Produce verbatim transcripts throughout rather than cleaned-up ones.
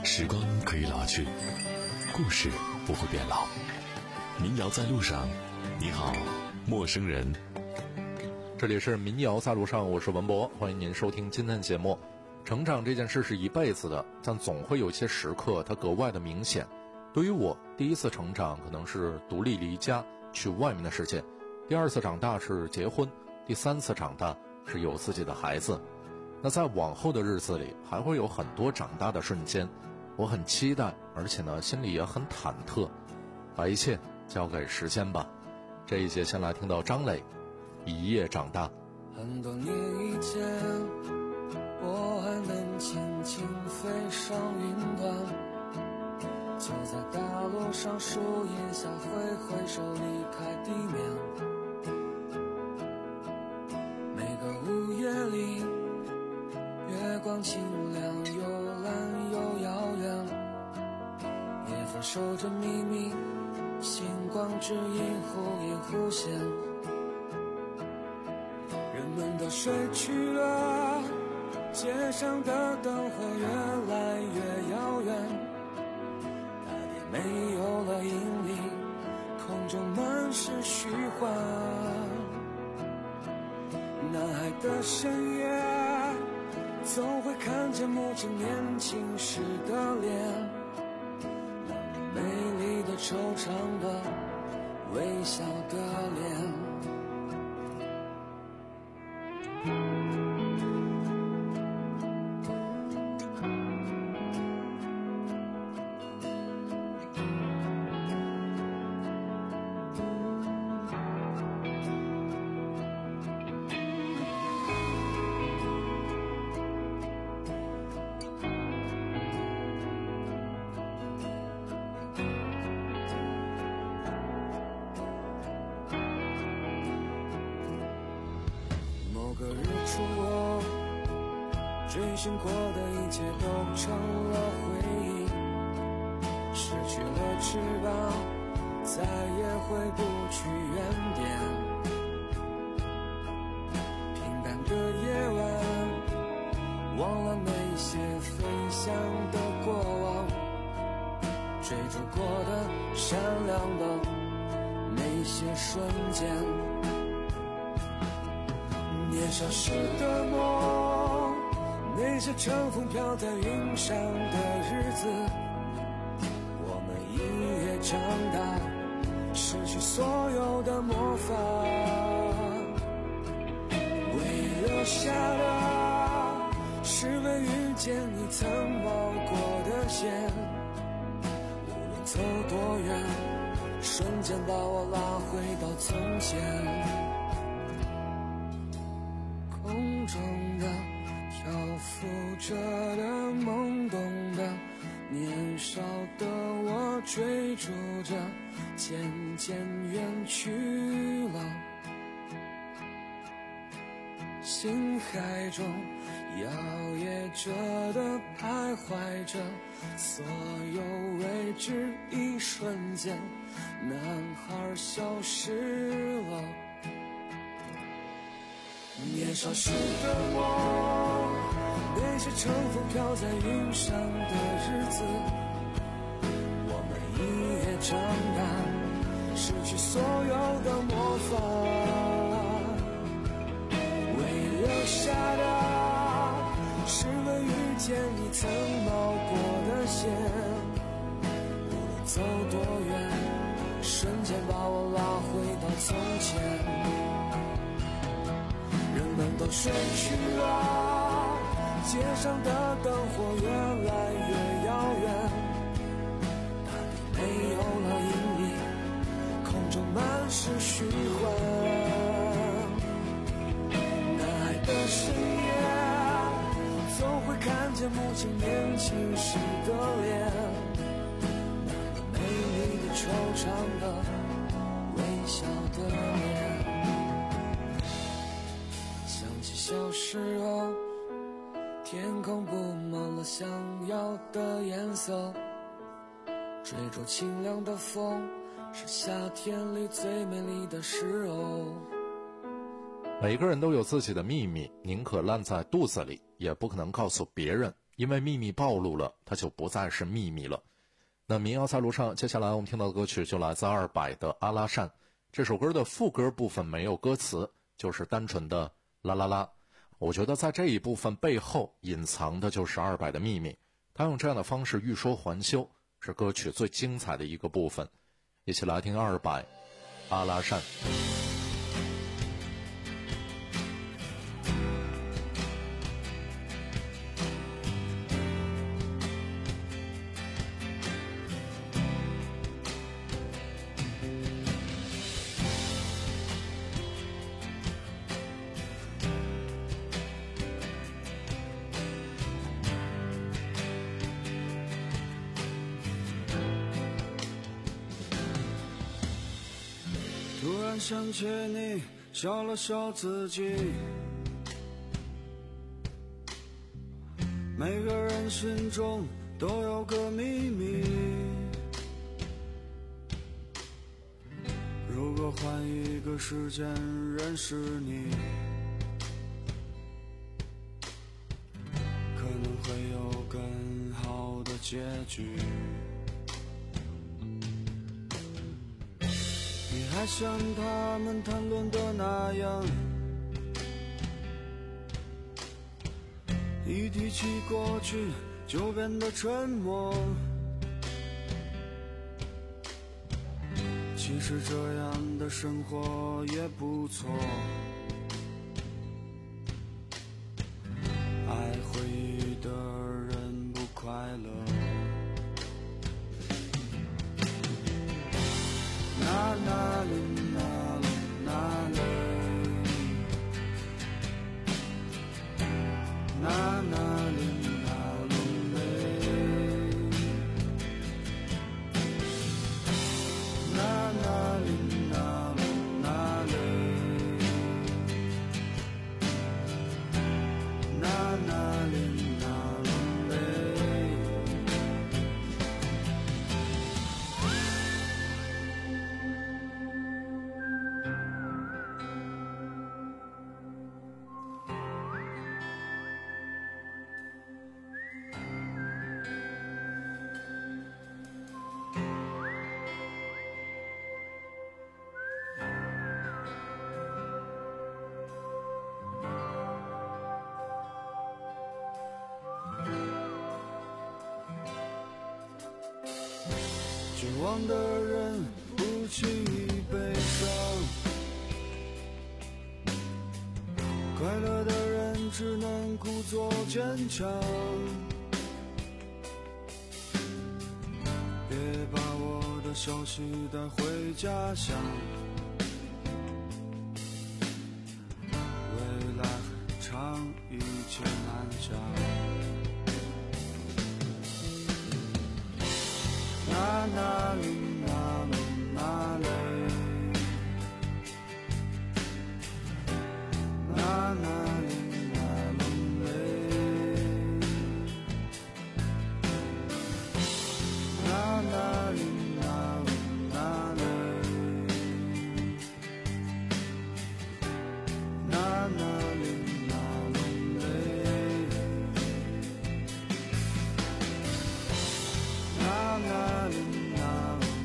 时光可以老去，故事不会变老。民谣在路上，你好，陌生人。 这里是民谣在路上，我是文博，欢迎您收听今天的节目。成长这件事是一辈子的，但总会有些时刻它格外的明显。对于我，第一次成长可能是独立离家去外面的世界，第二次长大是结婚，第三次长大是有自己的孩子。那在往后的日子里，还会有很多长大的瞬间，我很期待，而且呢心里也很忐忑，把一切交给时间吧。这一节先来听到张磊一夜长大。 很多年以前，我还能轻轻飞上云端，就在大路上树荫下挥挥手离开地面。每个午夜里，月光清亮又蓝又遥远，夜风守着秘密，星光指引忽隐忽现。人们都睡去了，街上的灯火越来越遥远，大地没有了引力，空中满是虚幻。男孩的深夜，总会看见母亲年轻时的脸，那么美丽的惆怅的微笑的脸。追寻过的一切都成了回忆，失去了翅膀，再也回不去原点。平淡的夜晚，忘了那些飞翔的过往，追逐过的闪亮的那些瞬间。年少时的梦，那些乘风飘在云上的日子，我们一夜长大，失去所有的魔法。唯一留下的，是未遇见你曾冒过的险。无论走多远，瞬间把我拉回到从前。空中的漂浮着的懵懂的年少的我，追逐着渐渐远去了，心海中摇曳着的徘徊着，所有未知一瞬间，男孩消失了。年少时的我，那些乘风飘在云上的日子，我们一夜长大，失去所有的魔法。唯一留下的，是未遇见你曾冒过的险。无论走多远，瞬间把我拉回到从前。人们都睡去了，街上的灯火越来越遥远，大地没有了引力，空中满是虚幻。男孩的深夜，总会看见母亲年轻时的脸，那么美丽的惆怅的微笑的脸。小时候，天空布满了想要的颜色，追逐清凉的风，是夏天里最美丽的时候。 每个人都有自己的秘密，宁可烂在肚子里，也不可能告诉别人因为秘密暴露了，它就不再是秘密了。那民谣在路上，接下来我们听到的歌曲就来自二百的阿拉善。这首歌的副歌部分没有歌词，就是单纯的啦啦啦。我觉得在这一部分背后隐藏的就是二百的秘密，他用这样的方式欲说还休，是歌曲最精彩的一个部分。一起来听二百阿拉善。 突然想起你，笑了笑自己。每个人心中都有个秘密，如果换一个时间认识你，可能会有更好的结局。你还像他们谈论的那样，一提起过去就变得沉默。其实这样的生活也不错，爱回忆的人不快乐。那那里那里那里，那那里那里，那那里那里那里，那那里那里。绝望的人不轻易悲伤，快乐的人只能故作坚强。别把我的消息带回家乡，未来很长，一切难讲。那那里那里那里，那那里那里，那那里那里那里，那那里那里，那那里那里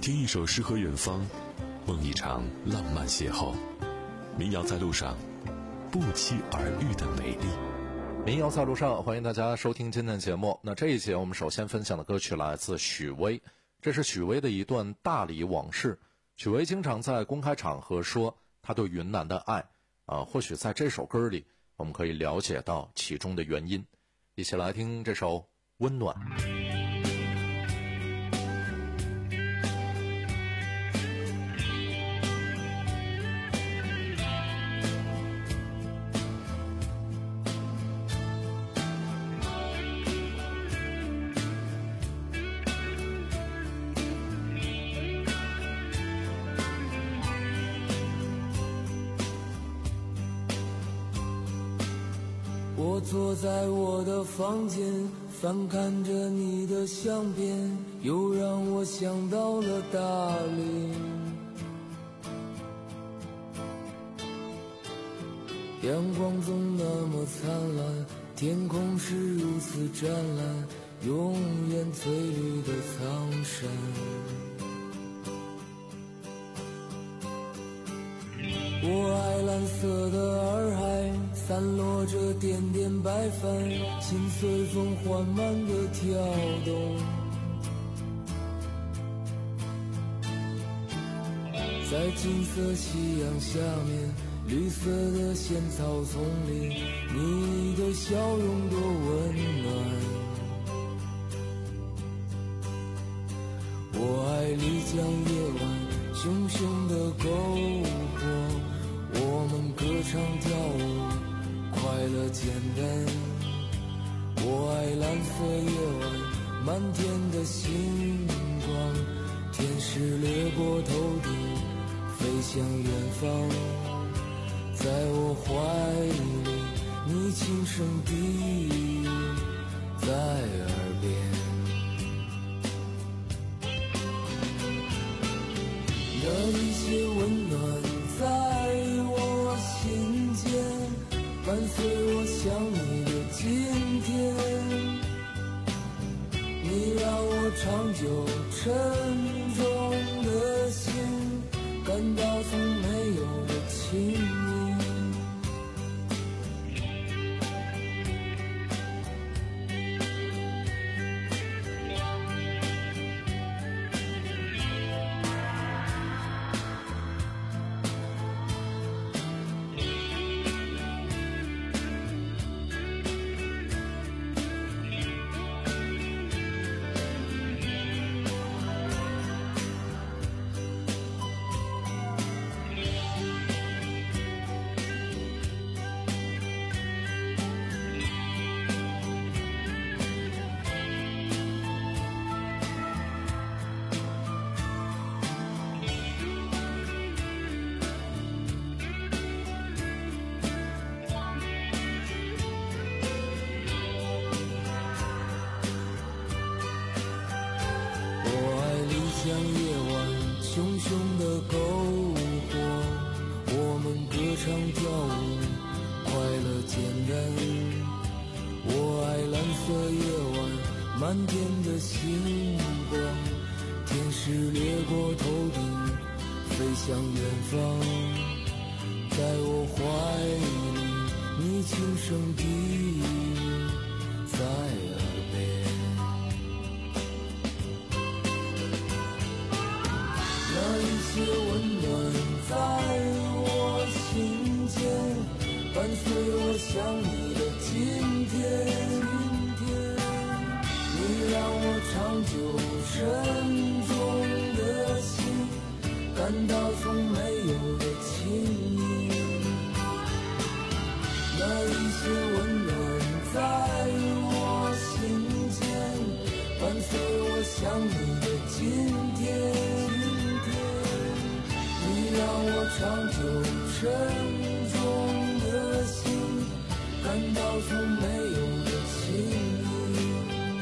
听一首诗和远方，梦一场浪漫邂逅。民谣在路上，不期而遇的美丽。 民谣在路上，欢迎大家收听今天的节目。那这一节我们首先分享的歌曲来自许巍，这是许巍的一段大理往事。许巍经常在公开场合说他对云南的爱啊、呃，或许在这首歌里我们可以了解到其中的原因。一起来听这首《温暖》。 我坐在我的房间，翻看着你的相片，又让我想到了大理。阳光总那么灿烂，天空是如此湛蓝，永远翠绿的苍山。我爱蓝色的洱海，散落着点点白帆，心随风缓慢地跳动。在金色夕阳下面，绿色的仙草丛里，你的笑容多温暖。我爱丽江夜晚，熊熊的篝火，我们歌唱跳舞，快乐简单。我爱蓝色夜晚，满天的星光，天使掠过头顶，飞向远方。在我怀里，你轻声低语在耳边。那一些温暖在我心间，伴随我想你的今天。你让我长久沉重的心，感到从没有的亲密。像夜晚熊熊的篝火，我们歌唱跳舞，快乐简单。我爱蓝色夜晚，满天的星光，天使掠过头顶，飞向远方。在我怀里，你轻声低语在耳边。那一些温暖在我心间，伴随我想你的今天。你让我长久沉重的心，感到从没有的亲密。那一些温暖在我心间，伴随我想你的今天。你让我长久沉重的心，感到从没有的亲密，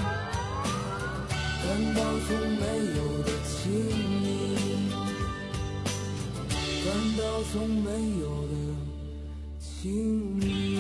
感到从没有的亲密，感到从没有的亲密。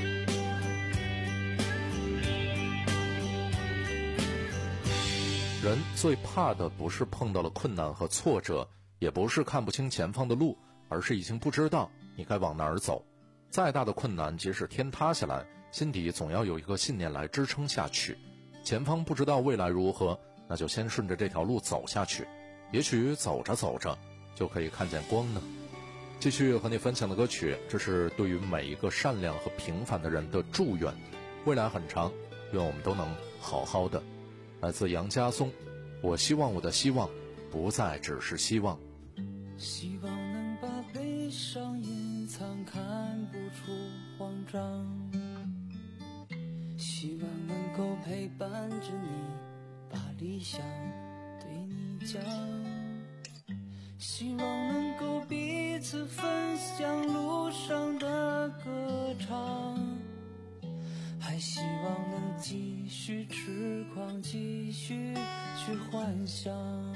人人最怕的不是碰到了困难和挫折，也不是看不清前方的路，而是已经不知道你该往哪儿走。再大的困难，即使天塌下来，心底总要有一个信念来支撑下去。前方不知道未来如何，那就先顺着这条路走下去，也许走着走着就可以看见光呢。继续和你分享的歌曲，这是对于每一个善良和平凡的人的祝愿。未来很长，愿我们都能好好的。来自杨家松，我希望我的希望不再只是希望。 希望能把悲伤隐藏，看不出慌张，希望能够陪伴着你，把理想对你讲，希望能够彼此分享路上的歌唱，还希望能继续痴狂，继续去幻想。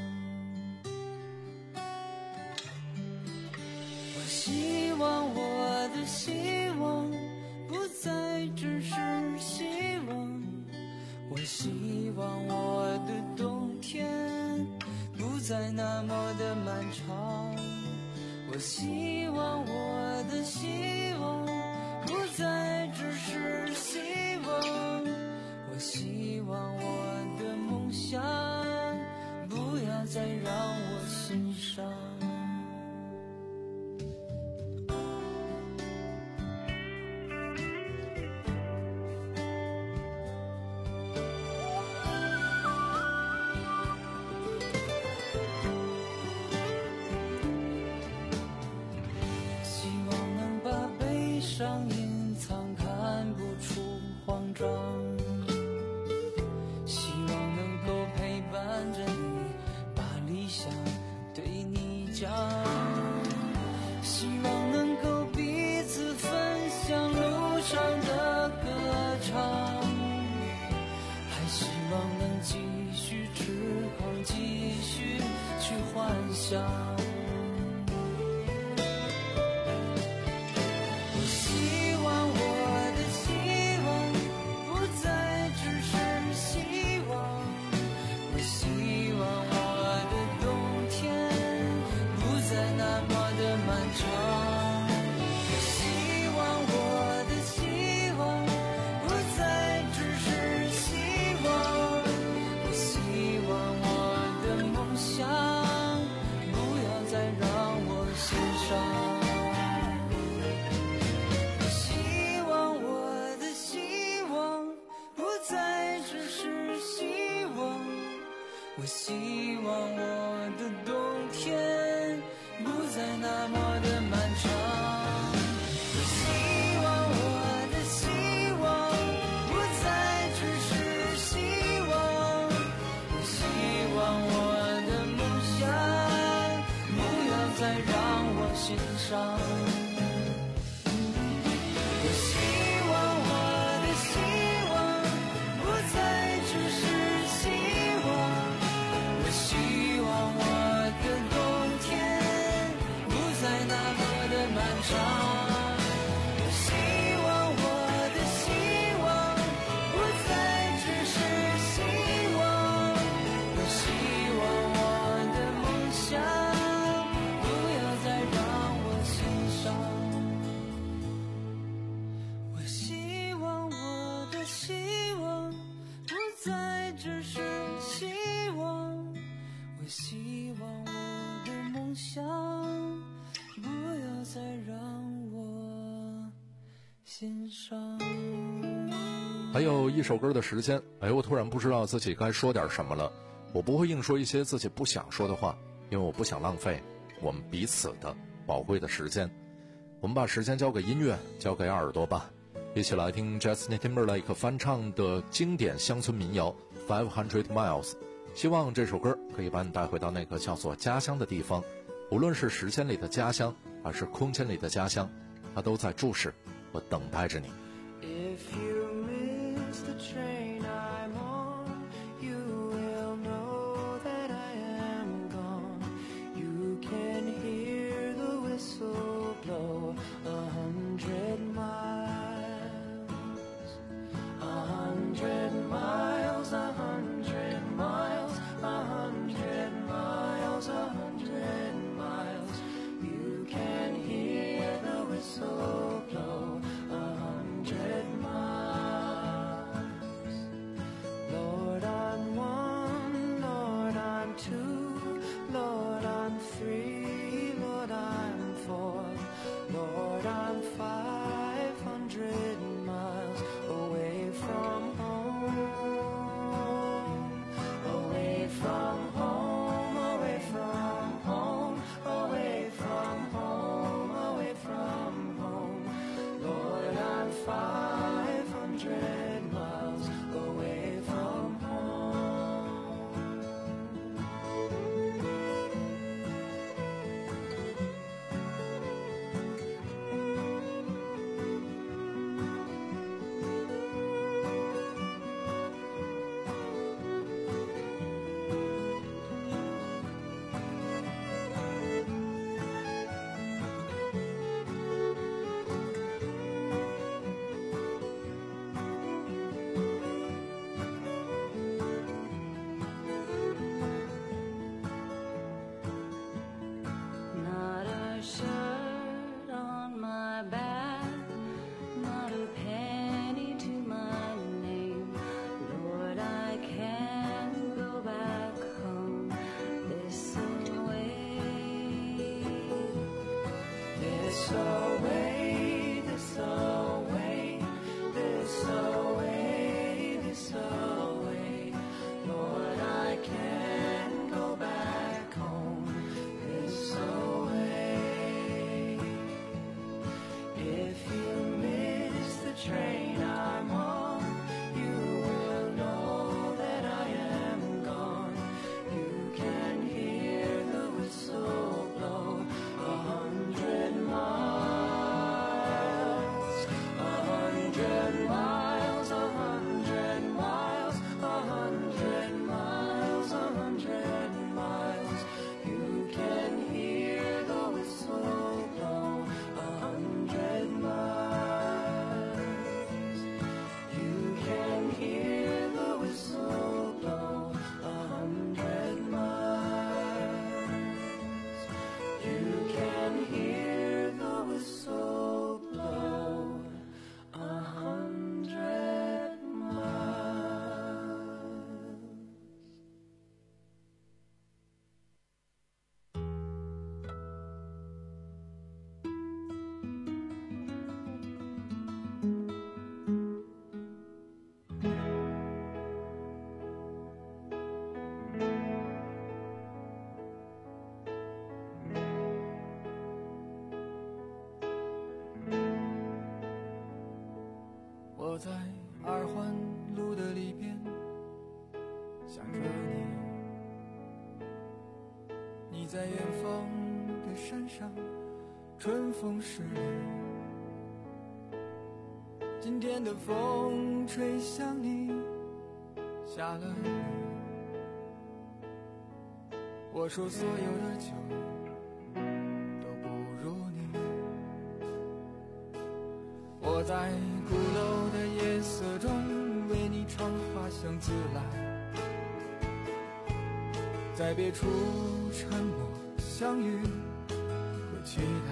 我希望我的希望不再只是希望，我希望我的冬天不再那么的漫长，我希望我的希望不再只是希望，我希望我的梦想不要再让我心伤。伤隐藏，看不出慌张，希望能够陪伴着你，把理想对你讲，希望能够彼此分享路上的歌唱，还希望能继续痴狂，继续去幻想。我希望我的冬天不再那么的漫长，我希望我的希望不再只是希望，我希望我的梦想不要再让我心伤。 还有一首歌的时间，哎，我突然不知道自己该说点什么了。我不会硬说一些自己不想说的话，因为我不想浪费我们彼此的宝贵的时间。我们把时间交给音乐，交给耳朵吧，一起来听 Justin Timberlake 翻唱的经典乡村民谣 Five Hundred Miles。 希望这首歌可以把你带回到那个叫做家乡的地方，无论是时间里的家乡还是空间里的家乡，它都在注视和等待着你。 If you miss the train I'm on, you will know that I am gone. You can hear the whistle blow a hundred miles, a hundred miles, a hundred miles, a this away, this away, this away, this away. Lord, I can't go back home this away. If you miss the train I'm on, you will know that I am gone. You can hear the whistle blow a hundred miles, a hundred miles, a hundred miles, a hundred miles, a hundred miles. You can hear the whistle blow a hundred miles. You can hear the whistle blow a hundred miles. You can hear the whistle blow a hundred miles.我在二环路的里边想着你，你在远方的山上，春风十里。今天的风吹向你，下了雨。我说所有的酒都不如你。我在鼓楼的夜色中为你唱花香自来，在别处沉默相遇和期待。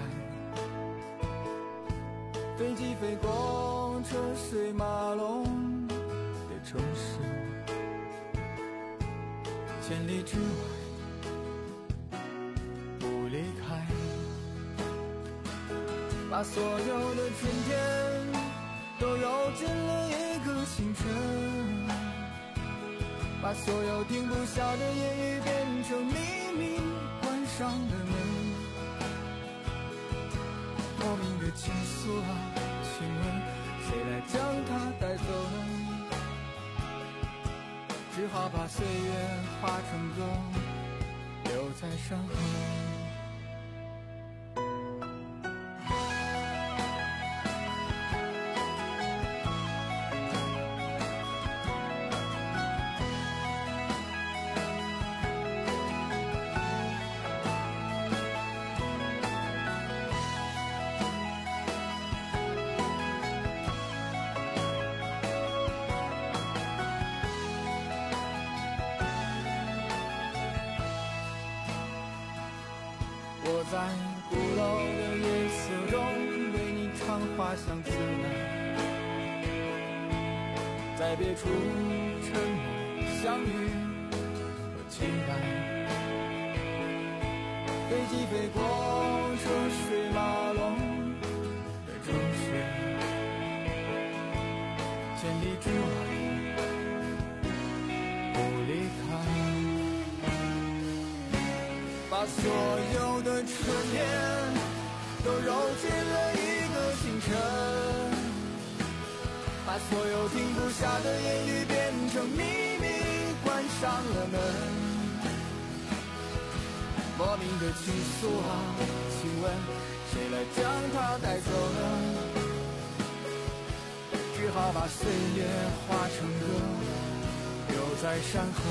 飞机飞过车水马龙的城市，千里之外不离开，把所有的春天都揉进了一个清晨，把所有停不下的言语变成秘密，关上了门。莫名的情愫啊，请问谁来将它带走呢？只好把岁月化成歌，留在山河。我在鼓楼的夜色中为你唱花香自来，在别处沉默相遇和期待。飞机飞过车水马龙的城市，千里之外不离开，把所有的春天都揉进了一个清晨，把所有停不下的言语变成秘密，关上了门。莫名的情愫啊，请问谁来将它带走呢？只好把岁月化成歌，留在山河。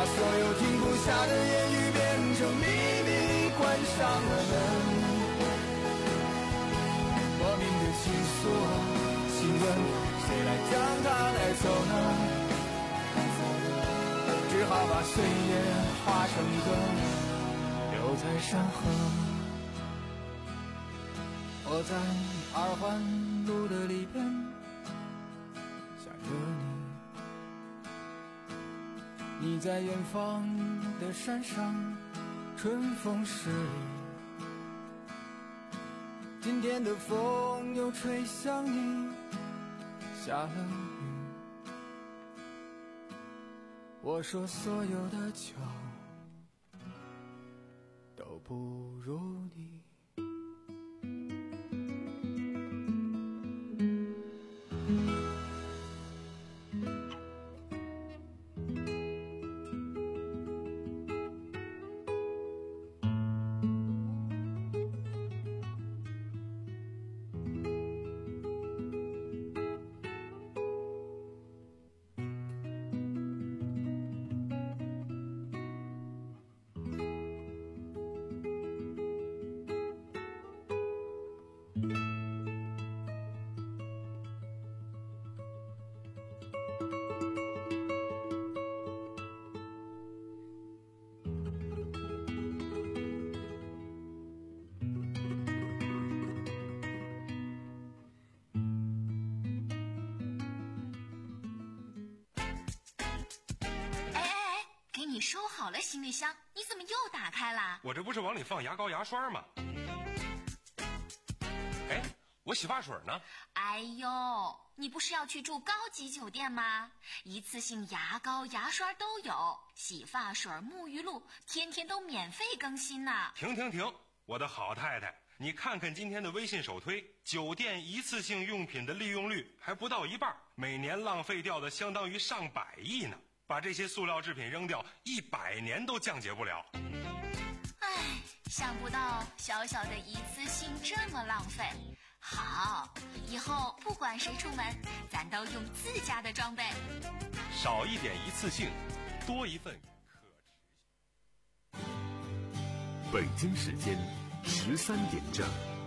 所有停不下的言语变成秘密，关上了门。莫名的倾诉啊，请问谁来将它带走呢？只好把岁月化成一个留在山河。我在二环路的里边想着你，你在远方的山上春风十里。今天的风又吹向你，下了雨。我说所有的酒都不如你。 你收好了行李箱，你怎么又打开了？ 我这不是往里放牙膏牙刷吗？哎，我洗发水呢？ 哎呦，你不是要去住高级酒店吗？一次性牙膏牙刷都有，洗发水沐浴露天天都免费更新呢。 停停停，我的好太太，你看看今天的微信首推，酒店一次性用品的利用率还不到一半，每年浪费掉的相当于上百亿呢。把这些塑料制品扔掉，一百年都降解不了。 唉，想不到小小的一次性这么浪费。好，以后不管谁出门，咱都用自家的装备。 少一点一次性，多一份可持续。 北京时间十三点整。